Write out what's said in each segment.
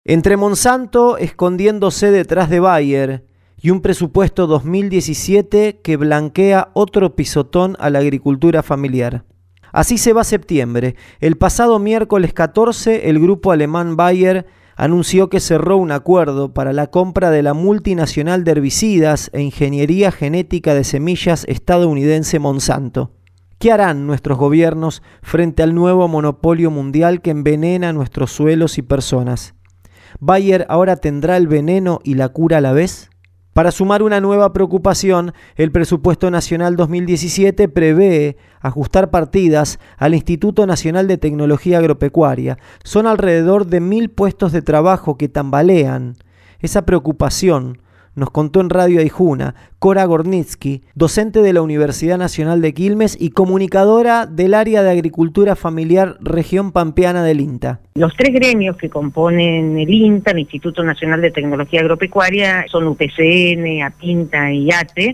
Entre Monsanto escondiéndose detrás de Bayer y un presupuesto 2017 que blanquea otro pisotón a la agricultura familiar. Así se va septiembre. El pasado miércoles 14, el grupo alemán Bayer anunció que cerró un acuerdo para la compra de la multinacional de herbicidas e ingeniería genética de semillas estadounidense Monsanto. ¿Qué harán nuestros gobiernos frente al nuevo monopolio mundial que envenena nuestros suelos y personas? ¿Bayer ahora tendrá el veneno y la cura a la vez? Para sumar una nueva preocupación, el Presupuesto Nacional 2017 prevé ajustar partidas al Instituto Nacional de Tecnología Agropecuaria. Son alrededor de 1.000 puestos de trabajo que tambalean. Esa preocupación nos contó en Radio Aijuna Cora Gornitsky, docente de la Universidad Nacional de Quilmes y comunicadora del área de agricultura familiar región pampeana del INTA. Los tres gremios que componen el INTA, el Instituto Nacional de Tecnología Agropecuaria, son UPCN, APINTA y ATE,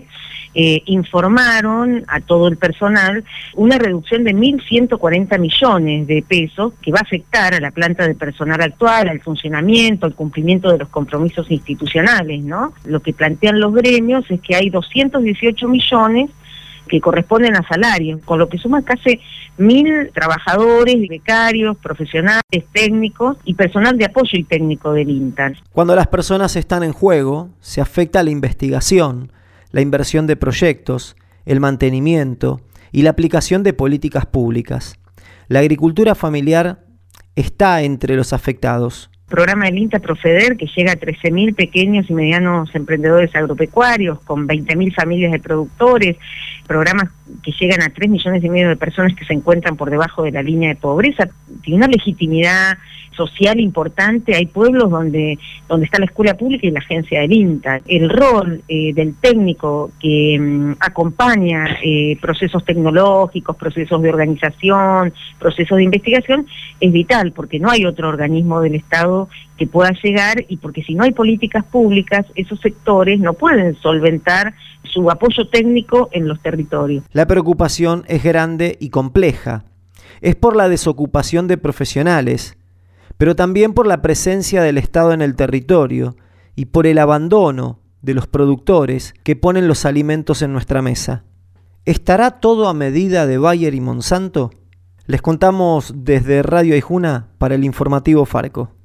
informaron a todo el personal una reducción de 1.140 millones de pesos que va a afectar a la planta de personal actual, al funcionamiento, al cumplimiento de los compromisos institucionales, ¿no? Lo que plantean los gremios es que hay 218 millones que corresponden a salarios, con lo que suma casi 1.000 trabajadores, becarios, profesionales, técnicos y personal de apoyo y técnico del INTA. Cuando las personas están en juego, se afecta la investigación, la inversión de proyectos, el mantenimiento y la aplicación de políticas públicas. La agricultura familiar está entre los afectados. Programa del INTA Profeder, que llega a 13.000 pequeños y medianos emprendedores agropecuarios, con 20.000 familias de productores, programas que llegan a 3,5 millones de personas que se encuentran por debajo de la línea de pobreza. Tiene una legitimidad social importante. Hay pueblos donde está la escuela pública y la agencia del INTA. El rol del técnico que acompaña procesos tecnológicos, procesos de organización, procesos de investigación, es vital, porque no hay otro organismo del Estado que pueda llegar, y porque si no hay políticas públicas, esos sectores no pueden solventar su apoyo técnico en los territorios. La preocupación es grande y compleja. Es por la desocupación de profesionales, pero también por la presencia del Estado en el territorio y por el abandono de los productores que ponen los alimentos en nuestra mesa. ¿Estará todo a medida de Bayer y Monsanto? Les contamos desde Radio Aijuna para el informativo Farco.